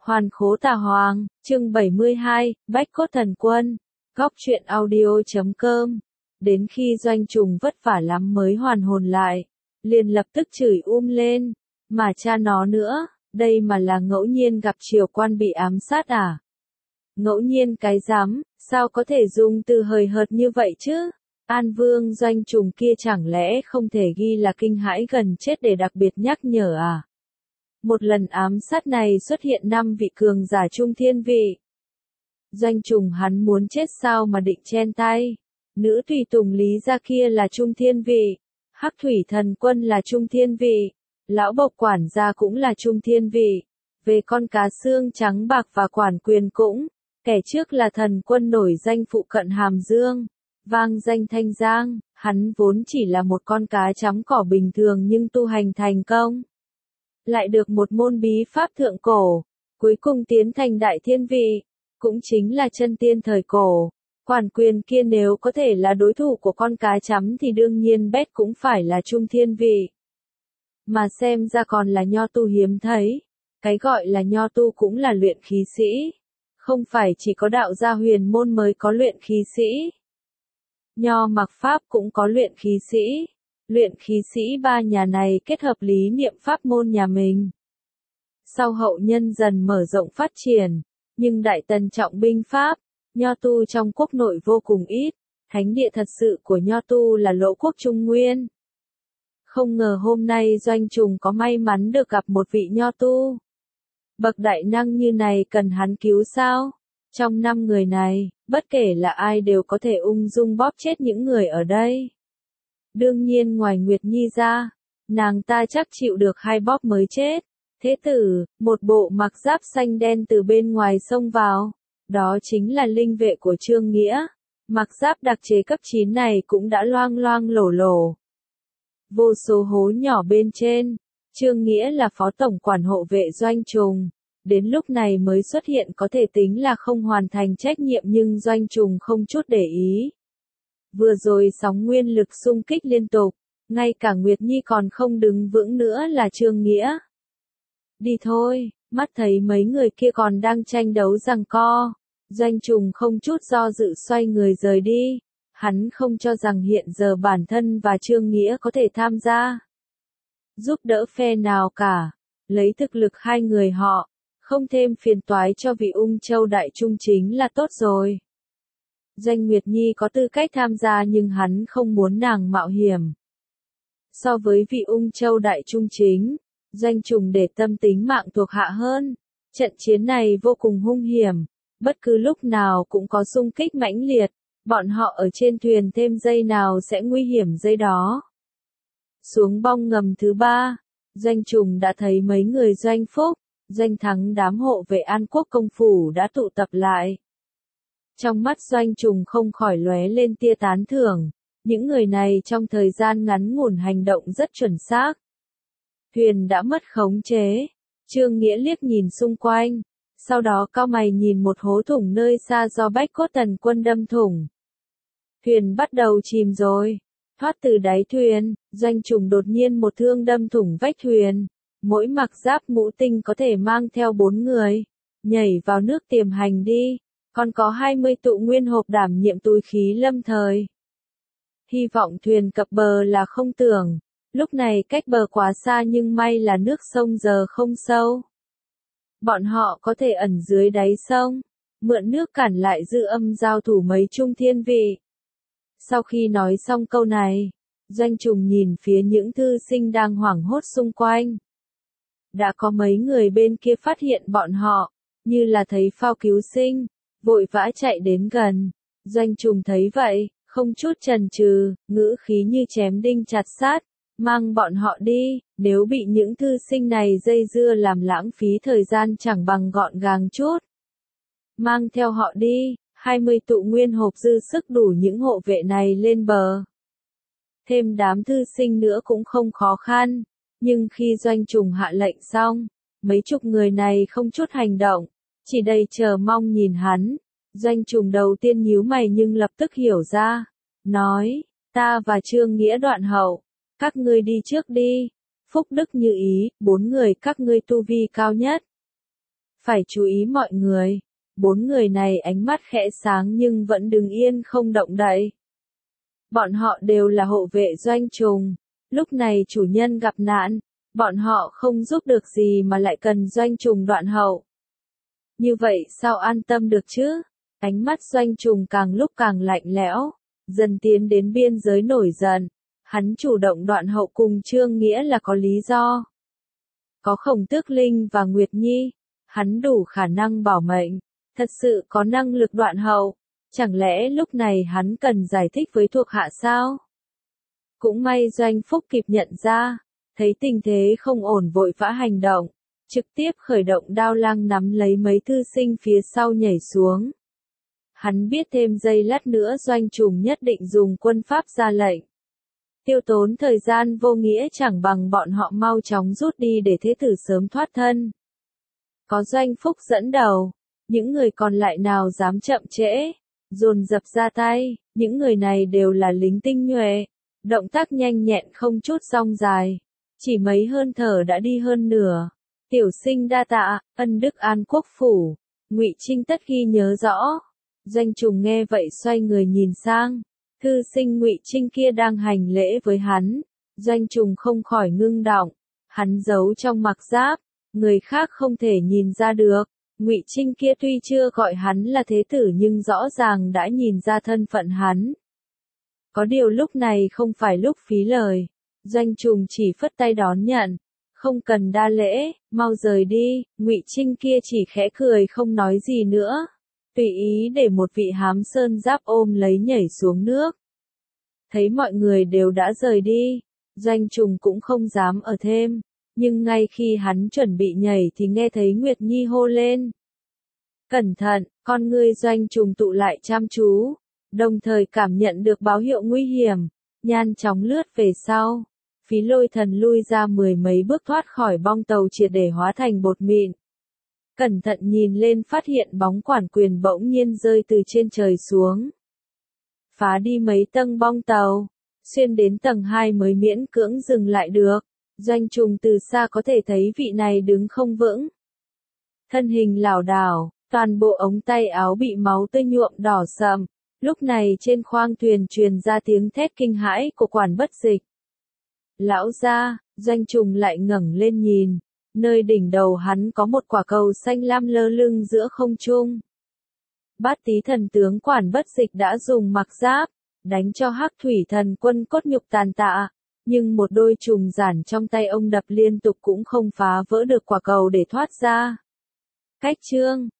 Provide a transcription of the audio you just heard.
Hoàn khố tà hoàng, chương 72, Bách cốt thần quân, góc truyện audio.com. Đến khi Doanh Trùng vất vả lắm mới hoàn hồn lại, liền lập tức chửi lên, mà cha nó nữa, đây mà là ngẫu nhiên gặp triều quan bị ám sát à? Ngẫu nhiên cái dám, sao có thể dùng từ hời hợt như vậy chứ? An Vương Doanh Trùng kia chẳng lẽ không thể ghi là kinh hãi gần chết để đặc biệt nhắc nhở à? Một lần ám sát này xuất hiện 5 vị cường giả trung thiên vị. Doanh Trùng hắn muốn chết sao mà định chen tay. Nữ tùy tùng Lý gia kia là trung thiên vị. Hắc thủy thần quân là trung thiên vị. Lão bộc quản gia cũng là trung thiên vị. Về con cá xương trắng bạc và quản quyền cũng. Kẻ trước là thần quân nổi danh phụ cận Hàm Dương. Vang danh Thanh Giang, hắn vốn chỉ là một con cá chấm cỏ bình thường nhưng tu hành thành công. Lại được một môn bí pháp thượng cổ, cuối cùng tiến thành đại thiên vị, cũng chính là chân tiên thời cổ. Quản quyền kia nếu có thể là đối thủ của con cá chấm thì đương nhiên Bét cũng phải là trung thiên vị. Mà xem ra còn là nho tu hiếm thấy. Cái gọi là nho tu cũng là luyện khí sĩ. Không phải chỉ có đạo gia huyền môn mới có luyện khí sĩ. Nho mặc pháp cũng có luyện khí sĩ. Luyện khí sĩ ba nhà này kết hợp lý niệm pháp môn nhà mình. Sau hậu nhân dần mở rộng phát triển, nhưng Đại Tần trọng binh pháp, nho tu trong quốc nội vô cùng ít, thánh địa thật sự của nho tu là Lỗ quốc Trung Nguyên. Không ngờ hôm nay Doanh Trùng có may mắn được gặp một vị nho tu. Bậc đại năng như này cần hắn cứu sao? Trong 5 người này, bất kể là ai đều có thể ung dung bóp chết những người ở đây. Đương nhiên ngoài Nguyệt Nhi ra, nàng ta chắc chịu được 2 bóp mới chết. Thế tử, một bộ mặc giáp xanh đen từ bên ngoài xông vào. Đó chính là linh vệ của Trương Nghĩa. Mặc giáp đặc chế cấp 9 này cũng đã loang loang lổ lổ. Vô số hố nhỏ bên trên. Trương Nghĩa là phó tổng quản hộ vệ Doanh Trùng. Đến lúc này mới xuất hiện có thể tính là không hoàn thành trách nhiệm nhưng Doanh Trùng không chút để ý. Vừa rồi sóng nguyên lực xung kích liên tục, ngay cả Nguyệt Nhi còn không đứng vững nữa là Trương Nghĩa. Đi thôi, mắt thấy mấy người kia còn đang tranh đấu giằng co. Doanh Trùng không chút do dự xoay người rời đi. Hắn không cho rằng hiện giờ bản thân và Trương Nghĩa có thể tham gia. Giúp đỡ phe nào cả. Lấy thực lực 2 người họ, không thêm phiền toái cho vị Ung Châu Đại Trung chính là tốt rồi. Doanh Nguyệt Nhi có tư cách tham gia nhưng hắn không muốn nàng mạo hiểm. So với vị Ung Châu Đại Trung chính, Doanh Trùng để tâm tính mạng thuộc hạ hơn. Trận chiến này vô cùng hung hiểm, bất cứ lúc nào cũng có xung kích mãnh liệt, bọn họ ở trên thuyền thêm giây nào sẽ nguy hiểm giây đó. Xuống bong ngầm thứ 3, Doanh Trùng đã thấy mấy người Doanh Phúc, Doanh Thắng đám hộ vệ An Quốc công phủ đã tụ tập lại. Trong mắt Doanh Trùng không khỏi lóe lên tia tán thưởng, những người này trong thời gian ngắn ngủn hành động rất chuẩn xác. Thuyền đã mất khống chế, Trương Nghĩa liếc nhìn xung quanh, sau đó cau mày nhìn một hố thủng nơi xa do Bách cốt thần quân đâm thủng. Thuyền bắt đầu chìm rồi, thoát từ đáy thuyền, Doanh Trùng đột nhiên một thương đâm thủng vách thuyền. Mỗi mặc giáp ngũ tinh có thể mang theo 4 người, nhảy vào nước tiềm hành đi. Còn có 20 tụ nguyên hộp đảm nhiệm túi khí lâm thời. Hy vọng thuyền cập bờ là không tưởng. Lúc này cách bờ quá xa nhưng may là nước sông giờ không sâu. Bọn họ có thể ẩn dưới đáy sông, mượn nước cản lại dư âm giao thủ mấy trung thiên vị. Sau khi nói xong câu này, Doanh Trùng nhìn phía những thư sinh đang hoảng hốt xung quanh. Đã có mấy người bên kia phát hiện bọn họ, như là thấy phao cứu sinh. Vội vã chạy đến gần. Doanh Trùng thấy vậy, không chút chần chừ, ngữ khí như chém đinh chặt sắt, mang bọn họ đi, nếu bị những thư sinh này dây dưa làm lãng phí thời gian chẳng bằng gọn gàng chút. Mang theo họ đi, 20 tụ nguyên hộp dư sức đủ những hộ vệ này lên bờ. Thêm đám thư sinh nữa cũng không khó khăn, nhưng khi Doanh Trùng hạ lệnh xong, mấy chục người này không chút hành động. Chỉ đầy chờ mong nhìn hắn. Doanh Trùng đầu tiên nhíu mày nhưng lập tức hiểu ra. Nói, ta và Trương Nghĩa đoạn hậu. Các ngươi đi trước đi. Phúc đức như ý, 4 người các ngươi tu vi cao nhất. Phải chú ý mọi người. 4 người này ánh mắt khẽ sáng nhưng vẫn đứng yên không động đậy. Bọn họ đều là hộ vệ Doanh Trùng. Lúc này chủ nhân gặp nạn, bọn họ không giúp được gì mà lại cần Doanh Trùng đoạn hậu. Như vậy sao an tâm được chứ? Ánh mắt Doanh Trùng càng lúc càng lạnh lẽo, dần tiến đến biên giới nổi giận. Hắn chủ động đoạn hậu cùng Trương Nghĩa là có lý do. Có Khổng Tước Linh và Nguyệt Nhi, hắn đủ khả năng bảo mệnh, thật sự có năng lực đoạn hậu. Chẳng lẽ lúc này hắn cần giải thích với thuộc hạ sao? Cũng may Doanh Phúc kịp nhận ra, thấy tình thế không ổn vội vã hành động, trực tiếp khởi động đao lang nắm lấy mấy thư sinh phía sau nhảy xuống. Hắn biết thêm giây lát nữa Doanh Trùng nhất định dùng quân pháp ra lệnh. Tiêu tốn thời gian vô nghĩa chẳng bằng bọn họ mau chóng rút đi để thế tử sớm thoát thân. Có Doanh Phúc dẫn đầu, những người còn lại nào dám chậm trễ, dồn dập ra tay, những người này đều là lính tinh nhuệ, động tác nhanh nhẹn không chút rong dài, chỉ mấy hơi thở đã đi hơn nửa. Tiểu sinh đa tạ, ân đức an quốc phủ, Ngụy Trinh tất ghi nhớ rõ. Doanh Trùng nghe vậy xoay người nhìn sang, thư sinh Ngụy Trinh kia đang hành lễ với hắn. Doanh Trùng không khỏi ngưng động, hắn giấu trong mặc giáp, người khác không thể nhìn ra được. Ngụy Trinh kia tuy chưa gọi hắn là thế tử nhưng rõ ràng đã nhìn ra thân phận hắn. Có điều lúc này không phải lúc phí lời, Doanh Trùng chỉ phất tay đón nhận, không cần đa lễ, mau rời đi. Ngụy Trinh kia chỉ khẽ cười không nói gì nữa, tùy ý để một vị hám sơn giáp ôm lấy nhảy xuống nước. Thấy mọi người đều đã rời đi, Doanh Trùng cũng không dám ở thêm, nhưng ngay khi hắn chuẩn bị nhảy thì nghe thấy Nguyệt Nhi hô lên. Cẩn thận, con ngươi Doanh Trùng tụ lại chăm chú, đồng thời cảm nhận được báo hiệu nguy hiểm, nhanh chóng lướt về sau. Phí Lôi Thần lui ra 10 mấy bước thoát khỏi bong tàu triệt để hóa thành bột mịn. Cẩn thận nhìn lên phát hiện bóng Quản Quyền bỗng nhiên rơi từ trên trời xuống. Phá đi mấy tầng bong tàu, xuyên đến tầng 2 mới miễn cưỡng dừng lại được. Doanh Trùng từ xa có thể thấy vị này đứng không vững. Thân hình lảo đảo, toàn bộ ống tay áo bị máu tươi nhuộm đỏ sậm. Lúc này trên khoang thuyền truyền ra tiếng thét kinh hãi của Quản Bất Dịch. Lão gia, Doanh Trùng lại ngẩng lên nhìn, nơi đỉnh đầu hắn có một quả cầu xanh lam lơ lửng giữa không trung. Bát Tý thần tướng Quản Bất Dịch đã dùng mặc giáp, đánh cho Hắc Thủy thần quân cốt nhục tàn tạ, nhưng một đôi trùng giản trong tay ông đập liên tục cũng không phá vỡ được quả cầu để thoát ra. Cách chương